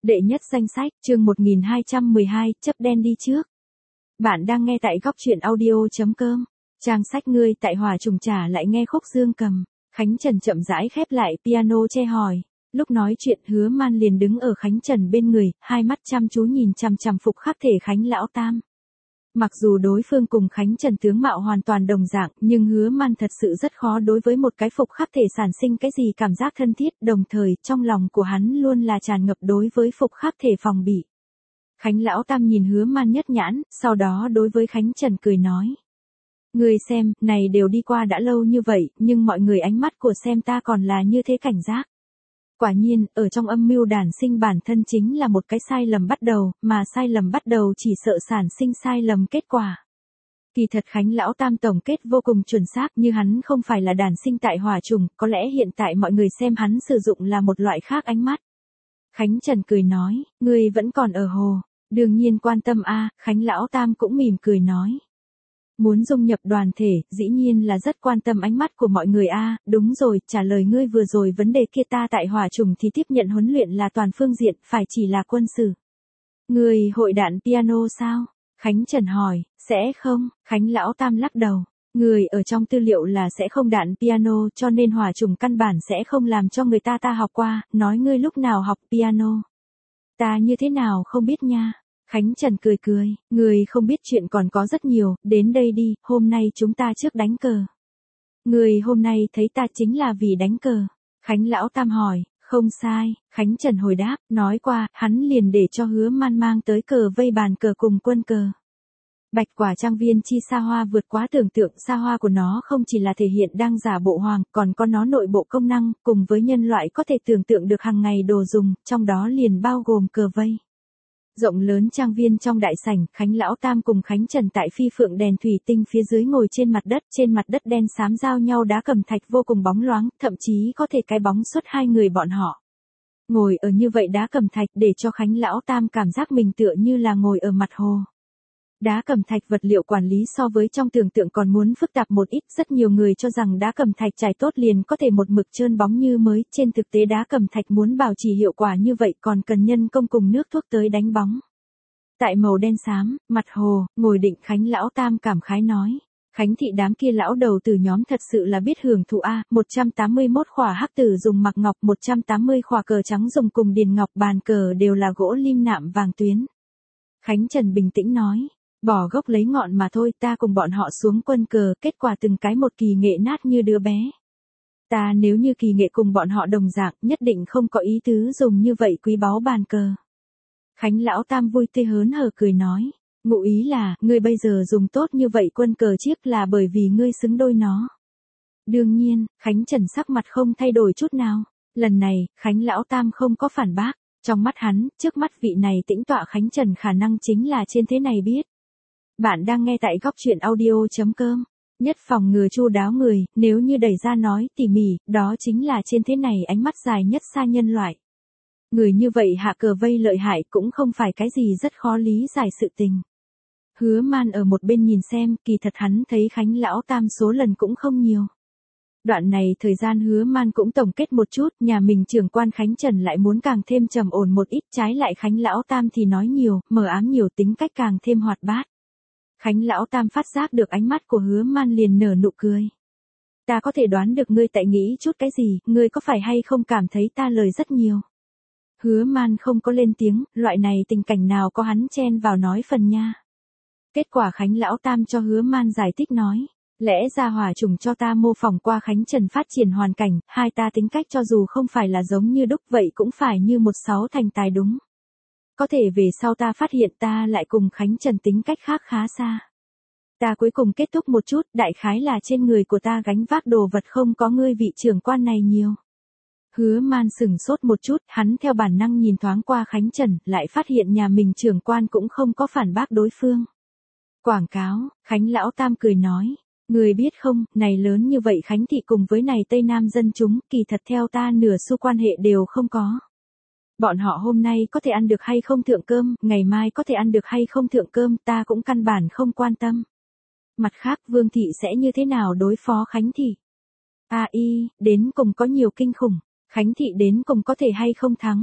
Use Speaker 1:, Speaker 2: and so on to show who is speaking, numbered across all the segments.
Speaker 1: Đệ nhất danh sách, chương 1212, chấp đen đi trước. Bạn đang nghe tại góc truyện audio.com. Trang sách ngươi tại Hòa Trùng trả lại nghe khúc dương cầm. Khánh Trần chậm rãi khép lại piano che hỏi. Lúc nói chuyện Hứa Man liền đứng ở Khánh Trần bên người, hai mắt chăm chú nhìn chằm chằm phục khắc thể Khánh Lão Tam. Mặc dù đối phương cùng Khánh Trần tướng mạo hoàn toàn đồng dạng, nhưng Hứa Man thật sự rất khó đối với một cái phục khắc thể sản sinh cái gì cảm giác thân thiết, đồng thời trong lòng của hắn luôn là tràn ngập đối với phục khắc thể phòng bị. Khánh Lão Tam nhìn Hứa Man nhất nhãn, sau đó đối với Khánh Trần cười nói. Người xem, này đều đi qua đã lâu như vậy, nhưng mọi người ánh mắt của xem ta còn là như thế cảnh giác. Quả nhiên, ở trong âm mưu đản sinh bản thân chính là một cái sai lầm bắt đầu, mà sai lầm bắt đầu chỉ sợ sản sinh sai lầm kết quả. Kỳ thật Khánh Lão Tam tổng kết vô cùng chuẩn xác, như hắn không phải là đản sinh tại Hòa Trùng, có lẽ hiện tại mọi người xem hắn sử dụng là một loại khác ánh mắt. Khánh Trần cười nói, ngươi vẫn còn ở hồ, đương nhiên quan tâm a. Khánh Lão Tam cũng mỉm cười nói. Muốn dung nhập đoàn thể, dĩ nhiên là rất quan tâm ánh mắt của mọi người a. Đúng rồi, trả lời ngươi vừa rồi vấn đề kia, ta tại Hòa Trùng thì tiếp nhận huấn luyện là toàn phương diện, phải chỉ là quân sự. Ngươi hội đạn piano sao? Khánh Trần hỏi, sẽ không? Khánh Lão Tam lắc đầu. Người ở trong tư liệu là sẽ không đạn piano, cho nên Hòa Trùng căn bản sẽ không làm cho người ta học qua, nói ngươi lúc nào học piano. Ta như thế nào không biết nha. Khánh Trần cười cười, người không biết chuyện còn có rất nhiều, đến đây đi, hôm nay chúng ta trước đánh cờ. Người hôm nay thấy ta chính là vì đánh cờ. Khánh Lão Tam hỏi, không sai, Khánh Trần hồi đáp, nói qua, hắn liền để cho Hứa Man mang tới cờ vây bàn cờ cùng quân cờ. Bạch Quả trang viên chi xa hoa vượt quá tưởng tượng, xa hoa của nó không chỉ là thể hiện đang giả bộ hoàng, còn có nó nội bộ công năng, cùng với nhân loại có thể tưởng tượng được hàng ngày đồ dùng, trong đó liền bao gồm cờ vây. Rộng lớn trang viên trong đại sảnh, Khánh Lão Tam cùng Khánh Trần tại phi phượng đèn thủy tinh phía dưới ngồi trên mặt đất đen xám giao nhau đá cẩm thạch vô cùng bóng loáng, thậm chí có thể cái bóng xuất hai người bọn họ. Ngồi ở như vậy đá cẩm thạch để cho Khánh Lão Tam cảm giác mình tựa như là ngồi ở mặt hồ. Đá cẩm thạch vật liệu quản lý so với trong tưởng tượng còn muốn phức tạp một ít, rất nhiều người cho rằng đá cẩm thạch trải tốt liền có thể một mực trơn bóng như mới, trên thực tế đá cẩm thạch muốn bảo trì hiệu quả như vậy còn cần nhân công cùng nước thuốc tới đánh bóng. Tại màu đen xám, mặt hồ, ngồi định Khánh Lão Tam cảm khái nói. Khánh thị đám kia lão đầu từ nhóm thật sự là biết hưởng thụ a. 181 khỏa hắc tử dùng mặc ngọc, 180 khỏa cờ trắng dùng cùng điền ngọc, bàn cờ đều là gỗ lim nạm vàng tuyến. Khánh Trần bình tĩnh nói. Bỏ gốc lấy ngọn mà thôi, ta cùng bọn họ xuống quân cờ, kết quả từng cái một kỳ nghệ nát như đứa bé. Ta nếu như kỳ nghệ cùng bọn họ đồng dạng, nhất định không có ý tứ dùng như vậy quý báu bàn cờ. Khánh Lão Tam vui tươi hớn hở cười nói, ngụ ý là, ngươi bây giờ dùng tốt như vậy quân cờ chiếc là bởi vì ngươi xứng đôi nó. Đương nhiên, Khánh Trần sắc mặt không thay đổi chút nào. Lần này, Khánh Lão Tam không có phản bác. Trong mắt hắn, trước mắt vị này tĩnh tọa Khánh Trần khả năng chính là trên thế này biết. Bạn đang nghe tại góc truyện audio.com. Nhất phòng ngừa chu đáo người, nếu như đẩy ra nói tỉ mỉ, đó chính là trên thế này ánh mắt dài nhất xa nhân loại. Người như vậy hạ cờ vây lợi hại cũng không phải cái gì rất khó lý giải sự tình. Hứa Man ở một bên nhìn xem, kỳ thật hắn thấy Khánh Lão Tam số lần cũng không nhiều. Đoạn này thời gian Hứa Man cũng tổng kết một chút, nhà mình trưởng quan Khánh Trần lại muốn càng thêm trầm ổn một ít, trái lại Khánh Lão Tam thì nói nhiều, mờ ám nhiều, tính cách càng thêm hoạt bát. Khánh Lão Tam phát giác được ánh mắt của Hứa Man liền nở nụ cười. Ta có thể đoán được ngươi tại nghĩ chút cái gì, ngươi có phải hay không cảm thấy ta lời rất nhiều. Hứa Man không có lên tiếng, loại này tình cảnh nào có hắn chen vào nói phần nha. Kết quả Khánh Lão Tam cho Hứa Man giải thích nói, lẽ ra Hòa Trùng cho ta mô phỏng qua Khánh Trần phát triển hoàn cảnh, hai ta tính cách cho dù không phải là giống như đúc vậy cũng phải như một sáu thành tài đúng. Có thể về sau ta phát hiện ta lại cùng Khánh Trần tính cách khác khá xa. Ta cuối cùng kết thúc một chút, đại khái là trên người của ta gánh vác đồ vật không có ngươi vị trưởng quan này nhiều. Hứa Man sừng sốt một chút, hắn theo bản năng nhìn thoáng qua Khánh Trần, lại phát hiện nhà mình trưởng quan cũng không có phản bác đối phương. Quảng cáo, Khánh Lão Tam cười nói, người biết không, này lớn như vậy Khánh thị cùng với này Tây Nam dân chúng, kỳ thật theo ta nửa xu quan hệ đều không có. Bọn họ hôm nay có thể ăn được hay không thượng cơm, ngày mai có thể ăn được hay không thượng cơm, ta cũng căn bản không quan tâm. Mặt khác Vương thị sẽ như thế nào đối phó Khánh thị? Đến cùng có nhiều kinh khủng, Khánh thị đến cùng có thể hay không thắng?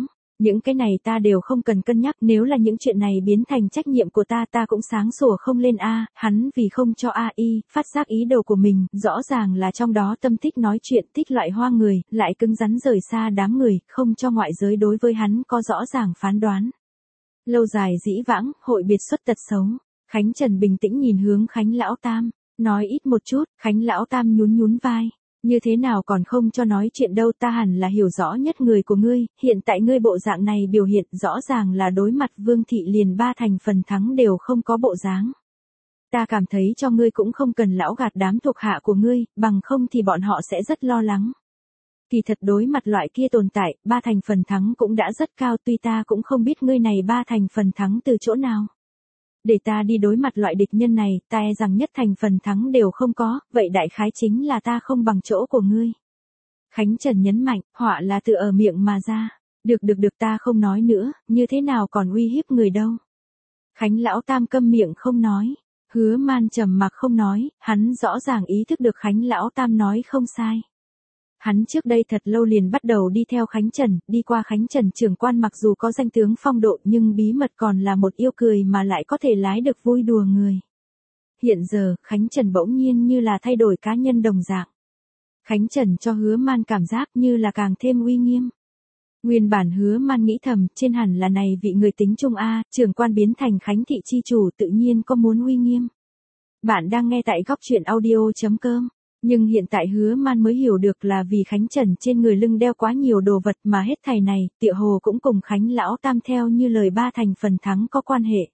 Speaker 1: Những cái này ta đều không cần cân nhắc, nếu là những chuyện này biến thành trách nhiệm của ta cũng sáng sủa không lên a. Hắn vì không cho AI phát giác ý đồ của mình, rõ ràng là trong đó tâm thích nói chuyện, thích loại hoa người, lại cứng rắn rời xa đám người, không cho ngoại giới đối với hắn có rõ ràng phán đoán. Lâu dài dĩ vãng, hội biệt xuất tật xấu. Khánh Trần bình tĩnh nhìn hướng Khánh Lão Tam, nói ít một chút. Khánh Lão Tam nhún nhún vai. Như thế nào còn không cho nói chuyện đâu, ta hẳn là hiểu rõ nhất người của ngươi, hiện tại ngươi bộ dạng này biểu hiện rõ ràng là đối mặt Vương thị liền 3 thành phần thắng đều không có bộ dáng. Ta cảm thấy cho ngươi cũng không cần lão gạt đám thuộc hạ của ngươi, bằng không thì bọn họ sẽ rất lo lắng. Kỳ thật đối mặt loại kia tồn tại, 3 thành phần thắng cũng đã rất cao, tuy ta cũng không biết ngươi này 3 thành phần thắng từ chỗ nào. Để ta đi đối mặt loại địch nhân này, ta e rằng nhất thành phần thắng đều không có, vậy đại khái chính là ta không bằng chỗ của ngươi. Khánh Trần nhấn mạnh, họa là tự ở miệng mà ra. Được ta không nói nữa, như thế nào còn uy hiếp người đâu. Khánh Lão Tam câm miệng không nói. Hứa Man trầm mặc không nói, hắn rõ ràng ý thức được Khánh Lão Tam nói không sai. Hắn trước đây thật lâu liền bắt đầu đi theo Khánh Trần, đi qua Khánh Trần trưởng quan mặc dù có danh tướng phong độ nhưng bí mật còn là một yêu cười mà lại có thể lái được vui đùa người. Hiện giờ, Khánh Trần bỗng nhiên như là thay đổi cá nhân đồng dạng. Khánh Trần cho Hứa Man cảm giác như là càng thêm uy nghiêm. Nguyên bản Hứa Man nghĩ thầm, trên hẳn là này vị người tính trung A, trưởng quan biến thành Khánh thị chi chủ tự nhiên có muốn uy nghiêm. Bạn đang nghe tại góc truyện audio.com. Nhưng hiện tại Hứa Man mới hiểu được là vì Khánh Trần trên người lưng đeo quá nhiều đồ vật mà hết thảy này, tựa hồ cũng cùng Khánh Lão Tam theo như lời 3 thành phần thắng có quan hệ.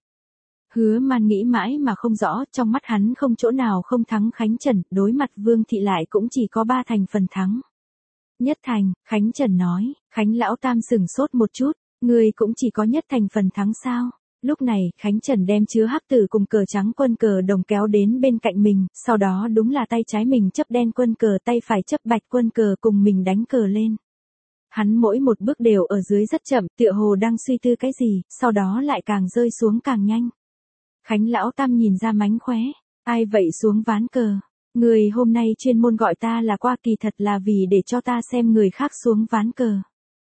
Speaker 1: Hứa Man nghĩ mãi mà không rõ, trong mắt hắn không chỗ nào không thắng Khánh Trần, đối mặt Vương thị lại cũng chỉ có 3 thành phần thắng. Nhất thành, Khánh Trần nói. Khánh Lão Tam sửng sốt một chút, người cũng chỉ có nhất thành phần thắng sao? Lúc này, Khánh Trần đem chứa hắc tử cùng cờ trắng quân cờ đồng kéo đến bên cạnh mình, sau đó đúng là tay trái mình chấp đen quân cờ, tay phải chấp bạch quân cờ cùng mình đánh cờ lên. Hắn mỗi một bước đều ở dưới rất chậm, tựa hồ đang suy tư cái gì, sau đó lại càng rơi xuống càng nhanh. Khánh Lão Tam nhìn ra mánh khóe, ai vậy xuống ván cờ? Người hôm nay chuyên môn gọi ta là qua, kỳ thật là vì để cho ta xem người khác xuống ván cờ.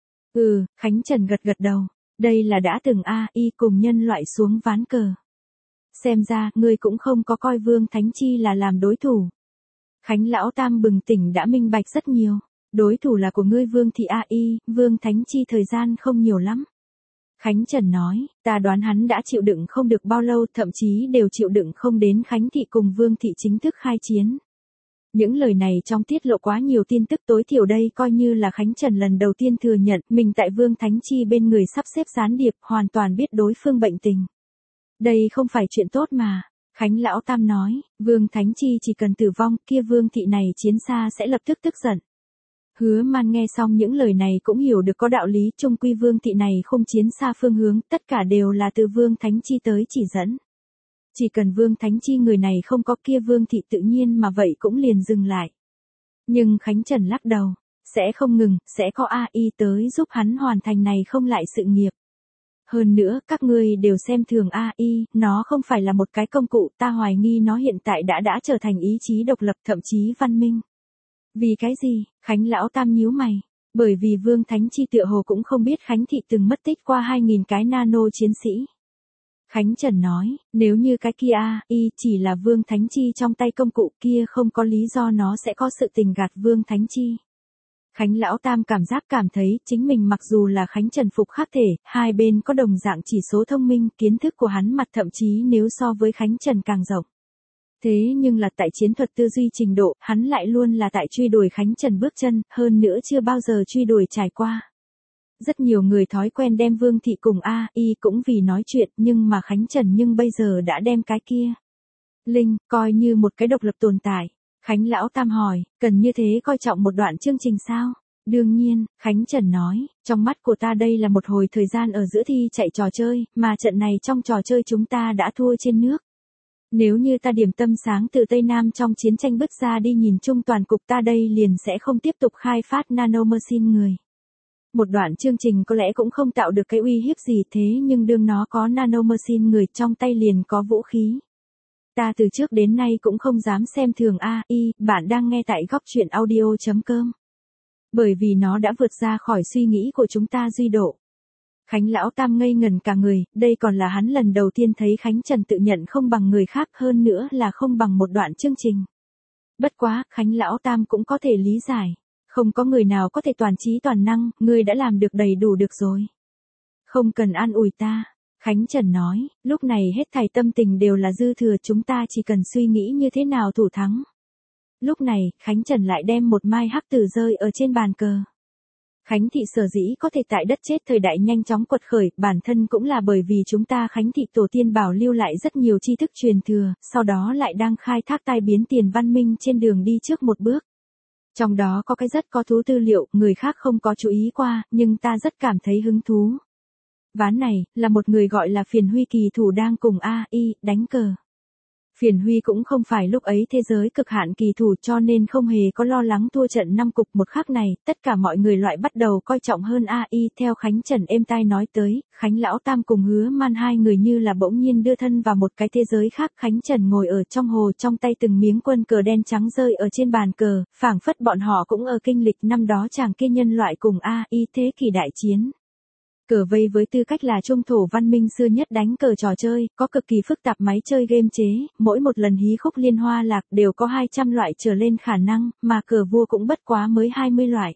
Speaker 1: Khánh Trần gật đầu. Đây là đã từng AI cùng nhân loại xuống ván cờ. Xem ra, ngươi cũng không có coi Vương Thánh Chi là làm đối thủ. Khánh Lão Tam bừng tỉnh đã minh bạch rất nhiều. Đối thủ là của ngươi Vương thị AI, Vương Thánh Chi thời gian không nhiều lắm. Khánh Trần nói, ta đoán hắn đã chịu đựng không được bao lâu, thậm chí đều chịu đựng không đến Khánh thị cùng Vương thị chính thức khai chiến. Những lời này trong tiết lộ quá nhiều tin tức, tối thiểu đây coi như là Khánh Trần lần đầu tiên thừa nhận mình tại Vương Thánh Chi bên người sắp xếp gián điệp, hoàn toàn biết đối phương bệnh tình. Đây không phải chuyện tốt mà. Khánh Lão Tam nói, Vương Thánh Chi chỉ cần tử vong, kia Vương thị này chiến xa sẽ lập tức tức giận. Hứa Man nghe xong những lời này cũng hiểu được có đạo lý, chung quy Vương thị này không chiến xa phương hướng, tất cả đều là từ Vương Thánh Chi tới chỉ dẫn. Chỉ cần Vương Thánh Chi người này không có, kia Vương thị tự nhiên mà vậy cũng liền dừng lại. Nhưng Khánh Trần lắc đầu, sẽ không ngừng, sẽ có AI tới giúp hắn hoàn thành này không lại sự nghiệp. Hơn nữa, các ngươi đều xem thường AI, nó không phải là một cái công cụ, ta hoài nghi nó hiện tại đã trở thành ý chí độc lập, thậm chí văn minh. Vì cái gì? Khánh Lão Tam nhíu mày. Bởi vì Vương Thánh Chi tựa hồ cũng không biết Khánh thị từng mất tích qua 2.000 cái nano chiến sĩ. Khánh Trần nói, nếu như cái kia AI chỉ là Vương Thánh Chi trong tay công cụ, kia không có lý do nó sẽ có sự tình gạt Vương Thánh Chi. Khánh Lão Tam cảm thấy chính mình mặc dù là Khánh Trần phục khắc thể, hai bên có đồng dạng chỉ số thông minh, kiến thức của hắn mặt thậm chí nếu so với Khánh Trần càng rộng. Thế nhưng là tại chiến thuật tư duy trình độ, hắn lại luôn là tại truy đuổi Khánh Trần bước chân, hơn nữa chưa bao giờ truy đuổi trải qua. Rất nhiều người thói quen đem Vương thị cùng AI cũng vì nói chuyện, nhưng mà Khánh Trần nhưng bây giờ đã đem cái kia Linh coi như một cái độc lập tồn tại. Khánh Lão Tam hỏi, cần như thế coi trọng một đoạn chương trình sao? Đương nhiên, Khánh Trần nói, trong mắt của ta đây là một hồi thời gian ở giữa thi chạy trò chơi, mà trận này trong trò chơi chúng ta đã thua trên nước. Nếu như ta điểm tâm sáng từ Tây Nam trong chiến tranh bứt ra đi nhìn chung toàn cục, ta đây liền sẽ không tiếp tục khai phát nanomachine người. Một đoạn chương trình có lẽ cũng không tạo được cái uy hiếp gì, thế nhưng đương nó có nanomachine người trong tay liền có vũ khí. Ta từ trước đến nay cũng không dám xem thường AI, bạn đang nghe tại góc truyện audio.com. Bởi vì nó đã vượt ra khỏi suy nghĩ của chúng ta duy độ. Khánh lão tam ngây ngần cả người, đây còn là hắn lần đầu tiên thấy Khánh Trần tự nhận không bằng người khác, hơn nữa là không bằng một đoạn chương trình. Bất quá, Khánh lão tam cũng có thể lý giải. Không có người nào có thể toàn trí toàn năng, ngươi đã làm được đầy đủ được rồi. Không cần an ủi ta. Khánh Trần nói, lúc này hết thảy tâm tình đều là dư thừa, chúng ta chỉ cần suy nghĩ như thế nào thủ thắng. Lúc này, Khánh Trần lại đem một mai hắc tử rơi ở trên bàn cờ. Khánh thị sở dĩ có thể tại đất chết thời đại nhanh chóng quật khởi, bản thân cũng là bởi vì chúng ta Khánh thị tổ tiên bảo lưu lại rất nhiều tri thức truyền thừa, sau đó lại đang khai thác tai biến tiền văn minh trên đường đi trước một bước. Trong đó có cái rất có thú tư liệu, người khác không có chú ý qua, nhưng ta rất cảm thấy hứng thú. Ván này, là một người gọi là Phiền Huy kỳ thủ đang cùng AI đánh cờ. Phiền Huy cũng không phải lúc ấy thế giới cực hạn kỳ thủ, cho nên không hề có lo lắng thua trận 5 cục. Một khắc này, tất cả mọi người loại bắt đầu coi trọng hơn AI. Theo Khánh Trần êm tai nói tới, Khánh lão tam cùng Hứa Man hai người như là bỗng nhiên đưa thân vào một cái thế giới khác. Khánh Trần ngồi ở trong hồ, trong tay từng miếng quân cờ đen trắng rơi ở trên bàn cờ, phảng phất bọn họ cũng ở kinh lịch năm đó chàng kia nhân loại cùng AI thế kỷ đại chiến. Cờ vây với tư cách là trung thổ văn minh xưa nhất đánh cờ trò chơi, có cực kỳ phức tạp máy chơi game chế, mỗi một lần hí khúc liên hoa lạc đều có 200 loại trở lên khả năng, mà cờ vua cũng bất quá mới 20 loại.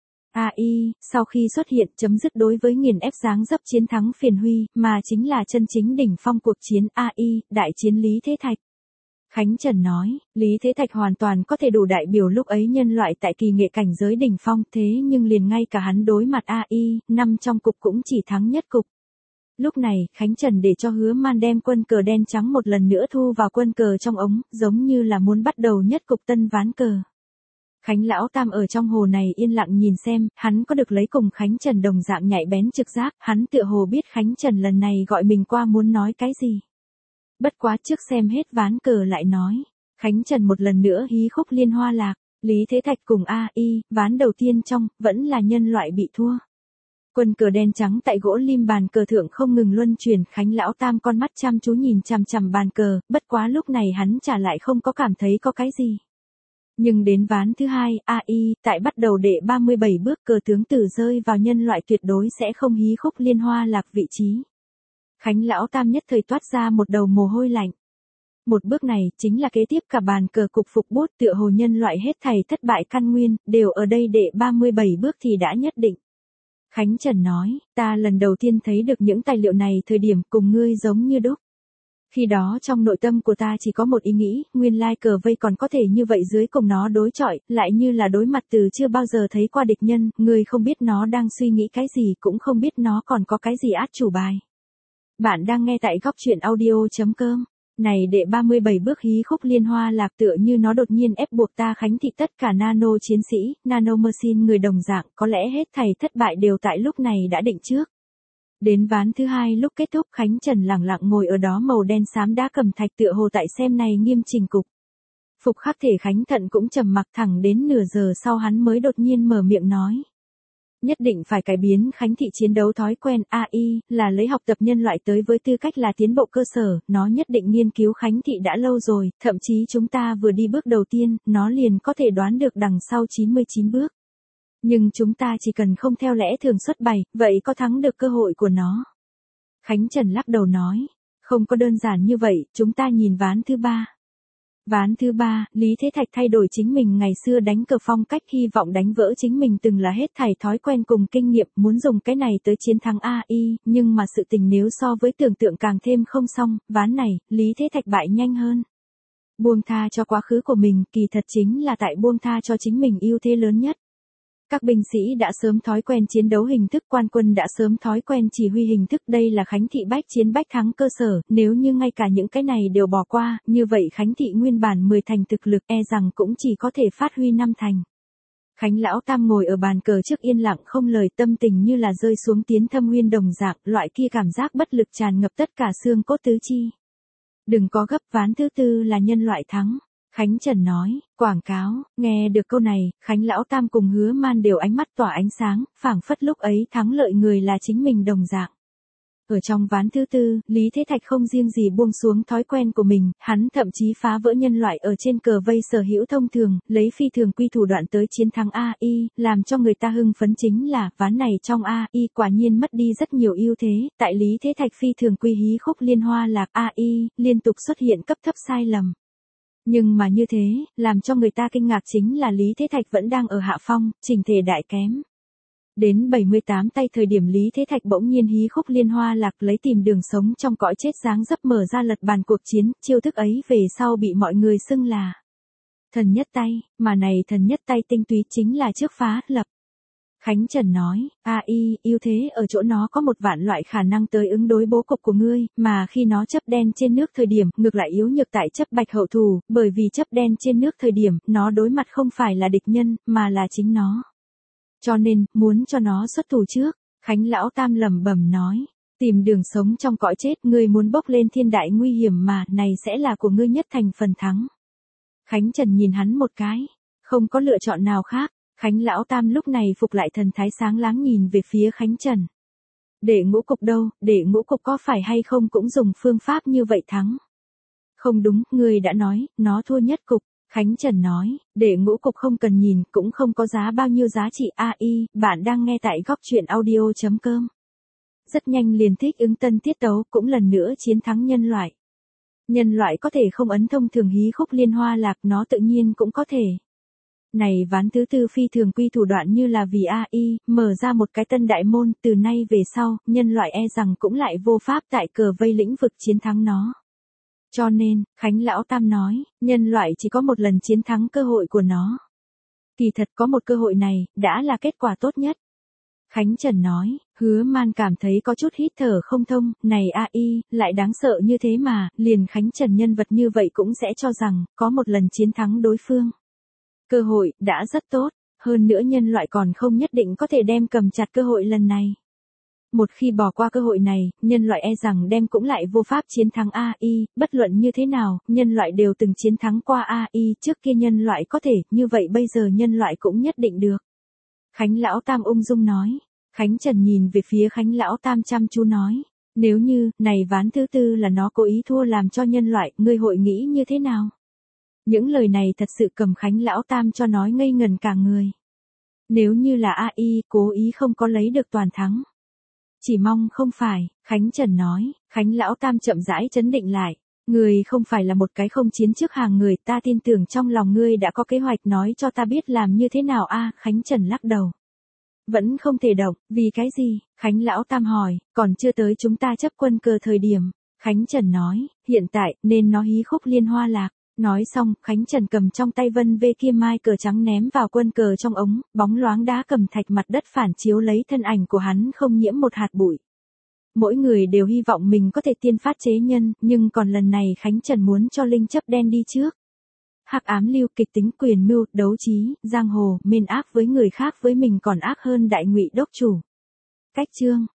Speaker 1: AI, sau khi xuất hiện chấm dứt đối với nghiền ép dáng dấp chiến thắng Phiền Huy, mà chính là chân chính đỉnh phong cuộc chiến AI, đại chiến Lý Thế Thạch. Khánh Trần nói, Lý Thế Thạch hoàn toàn có thể đủ đại biểu lúc ấy nhân loại tại kỳ nghệ cảnh giới đỉnh phong, thế nhưng liền ngay cả hắn đối mặt AI, 5 trong cục cũng chỉ thắng nhất cục. Lúc này, Khánh Trần để cho Hứa Man đem quân cờ đen trắng một lần nữa thu vào quân cờ trong ống, giống như là muốn bắt đầu nhất cục tân ván cờ. Khánh lão tam ở trong hồ này yên lặng nhìn xem, hắn có được lấy cùng Khánh Trần đồng dạng nhạy bén trực giác, hắn tựa hồ biết Khánh Trần lần này gọi mình qua muốn nói cái gì. Bất quá trước xem hết ván cờ lại nói, Khánh Trần một lần nữa hí khúc liên hoa lạc, Lý Thế Thạch cùng AI, ván đầu tiên trong, vẫn là nhân loại bị thua. Quân cờ đen trắng tại gỗ lim bàn cờ thượng không ngừng luân chuyển, Khánh lão tam con mắt chăm chú nhìn chằm chằm bàn cờ, bất quá lúc này hắn trả lại không có cảm thấy có cái gì. Nhưng đến ván thứ hai, AI, tại bắt đầu đệ 37 bước cờ tướng tử rơi vào nhân loại tuyệt đối sẽ không hí khúc liên hoa lạc vị trí. Khánh lão tam nhất thời toát ra một đầu mồ hôi lạnh. Một bước này, chính là kế tiếp cả bàn cờ cục phục bút, tựa hồ nhân loại hết thảy thất bại căn nguyên, đều ở đây đệ 37 bước thì đã nhất định. Khánh Trần nói, ta lần đầu tiên thấy được những tài liệu này thời điểm cùng ngươi giống như đúc. Khi đó trong nội tâm của ta chỉ có một ý nghĩ, nguyên lai cờ vây còn có thể như vậy dưới cùng nó đối chọi, lại như là đối mặt từ chưa bao giờ thấy qua địch nhân, ngươi không biết nó đang suy nghĩ cái gì, cũng không biết nó còn có cái gì át chủ bài. Bạn đang nghe tại góc truyện audio.com. Này đệ 37 bước hí khúc liên hoa lạc tựa như nó đột nhiên ép buộc ta Khánh thị tất cả nano chiến sĩ, nano machine người đồng dạng, có lẽ hết thảy thất bại đều tại lúc này đã định trước. Đến ván thứ hai lúc kết thúc Khánh Trần lặng lặng ngồi ở đó màu đen xám đá cẩm thạch tựa hồ tại xem này nghiêm chỉnh cục. Phục khắc thể Khánh Thận cũng trầm mặc thẳng đến nửa giờ sau hắn mới đột nhiên mở miệng nói. Nhất định phải cải biến Khánh thị chiến đấu thói quen AI, là lấy học tập nhân loại tới với tư cách là tiến bộ cơ sở, nó nhất định nghiên cứu Khánh thị đã lâu rồi, thậm chí chúng ta vừa đi bước đầu tiên, nó liền có thể đoán được đằng sau 99 bước. Nhưng chúng ta chỉ cần không theo lẽ thường xuất bày, vậy có thắng được cơ hội của nó. Khánh Trần lắc đầu nói, không có đơn giản như vậy, chúng ta nhìn ván thứ ba. Ván thứ ba, Lý Thế Thạch thay đổi chính mình ngày xưa đánh cờ phong cách, hy vọng đánh vỡ chính mình từng là hết thảy thói quen cùng kinh nghiệm, muốn dùng cái này tới chiến thắng AI, nhưng mà sự tình nếu so với tưởng tượng càng thêm không xong, ván này, Lý Thế Thạch bại nhanh hơn. Buông tha cho quá khứ của mình, kỳ thật chính là tại buông tha cho chính mình ưu thế lớn nhất. Các binh sĩ đã sớm thói quen chiến đấu hình thức, quan quân đã sớm thói quen chỉ huy hình thức, đây là Khánh thị bách chiến bách thắng cơ sở, nếu như ngay cả những cái này đều bỏ qua, như vậy Khánh thị nguyên bản 10 thành thực lực e rằng cũng chỉ có thể phát huy 5 thành. Khánh lão tam ngồi ở bàn cờ trước yên lặng không lời, tâm tình như là rơi xuống tiến thâm nguyên đồng dạng, loại kia cảm giác bất lực tràn ngập tất cả xương cốt tứ chi. Đừng có gấp, ván thứ tư là nhân loại thắng. Khánh Trần nói, quảng cáo, nghe được câu này, Khánh lão tam cùng Hứa Man đều ánh mắt tỏa ánh sáng, phảng phất lúc ấy thắng lợi người là chính mình đồng dạng. Ở trong ván thứ tư, Lý Thế Thạch không riêng gì buông xuống thói quen của mình, hắn thậm chí phá vỡ nhân loại ở trên cờ vây sở hữu thông thường, lấy phi thường quy thủ đoạn tới chiến thắng AI, làm cho người ta hưng phấn chính là, ván này trong AI quả nhiên mất đi rất nhiều ưu thế, tại Lý Thế Thạch phi thường quy hí khúc liên hoa lạc AI, liên tục xuất hiện cấp thấp sai lầm. Nhưng mà như thế, làm cho người ta kinh ngạc chính là Lý Thế Thạch vẫn đang ở hạ phong, chỉnh thể đại kém. Đến 78 tay thời điểm Lý Thế Thạch bỗng nhiên hí khúc liên hoa lạc lấy tìm đường sống trong cõi chết dáng dấp mở ra lật bàn cuộc chiến, chiêu thức ấy về sau bị mọi người xưng là thần nhất tay, mà này thần nhất tay tinh túy chính là trước phá, lập. Khánh Trần nói, AI, ưu thế ở chỗ nó có một vạn loại khả năng tới ứng đối bố cục của ngươi, mà khi nó chấp đen trên nước thời điểm, ngược lại yếu nhược tại chấp bạch hậu thủ, bởi vì chấp đen trên nước thời điểm, nó đối mặt không phải là địch nhân, mà là chính nó. Cho nên, muốn cho nó xuất thủ trước, Khánh Lão Tam lẩm bẩm nói, tìm đường sống trong cõi chết, ngươi muốn bốc lên thiên đại nguy hiểm mà, này sẽ là của ngươi nhất thành phần thắng. Khánh Trần nhìn hắn một cái, không có lựa chọn nào khác. Khánh Lão Tam lúc này phục lại thần thái sáng láng nhìn về phía Khánh Trần. Đệ ngũ cục đâu, đệ ngũ cục có phải hay không cũng dùng phương pháp như vậy thắng? Không đúng, ngươi đã nói, nó thua nhất cục. Khánh Trần nói, đệ ngũ cục không cần nhìn, cũng không có giá bao nhiêu giá trị AI, bạn đang nghe tại góc truyện audio.com. Rất nhanh liền thích ứng tân tiết tấu, cũng lần nữa chiến thắng nhân loại. Nhân loại có thể không ấn thông thường hí khúc liên hoa lạc, nó tự nhiên cũng có thể. Này ván thứ tư phi thường quy thủ đoạn như là vì AI, mở ra một cái tân đại môn, từ nay về sau, nhân loại e rằng cũng lại vô pháp tại cờ vây lĩnh vực chiến thắng nó. Cho nên, Khánh Lão Tam nói, nhân loại chỉ có một lần chiến thắng cơ hội của nó. Kỳ thật có một cơ hội này, đã là kết quả tốt nhất. Khánh Trần nói, Hứa Man cảm thấy có chút hít thở không thông, này AI, lại đáng sợ như thế mà, liền Khánh Trần nhân vật như vậy cũng sẽ cho rằng, có một lần chiến thắng đối phương. Cơ hội, đã rất tốt, hơn nữa nhân loại còn không nhất định có thể đem cầm chặt cơ hội lần này. Một khi bỏ qua cơ hội này, nhân loại e rằng đem cũng lại vô pháp chiến thắng AI, bất luận như thế nào, nhân loại đều từng chiến thắng qua AI, trước kia nhân loại có thể, như vậy bây giờ nhân loại cũng nhất định được. Khánh Lão Tam ung dung nói, Khánh Trần nhìn về phía Khánh Lão Tam chăm chú nói, nếu như, này ván thứ tư là nó cố ý thua làm cho nhân loại, ngươi hội nghĩ như thế nào? Những lời này thật sự cầm Khánh Lão Tam cho nói ngây ngần cả người. Nếu như là AI cố ý không có lấy được toàn thắng. Chỉ mong không phải, Khánh Trần nói, Khánh Lão Tam chậm rãi trấn định lại. Người không phải là một cái không chiến trước hàng người, ta tin tưởng trong lòng ngươi đã có kế hoạch, nói cho ta biết làm như thế nào a. Khánh Trần lắc đầu. Vẫn không thể động, vì cái gì? Khánh Lão Tam hỏi, còn chưa tới chúng ta chấp quân cờ thời điểm. Khánh Trần nói, hiện tại, nên nó hí khúc liên hoa lạc. Nói xong, Khánh Trần cầm trong tay vân vê kia mai cờ trắng ném vào quân cờ trong ống, bóng loáng đá cầm thạch mặt đất phản chiếu lấy thân ảnh của hắn không nhiễm một hạt bụi. Mỗi người đều hy vọng mình có thể tiên phát chế nhân, nhưng còn lần này Khánh Trần muốn cho linh chấp đen đi trước. Hắc ám lưu, kịch tính, quyền mưu, đấu trí, giang hồ, mên ác với người khác với mình còn ác hơn đại ngụy đốc chủ. Cách chương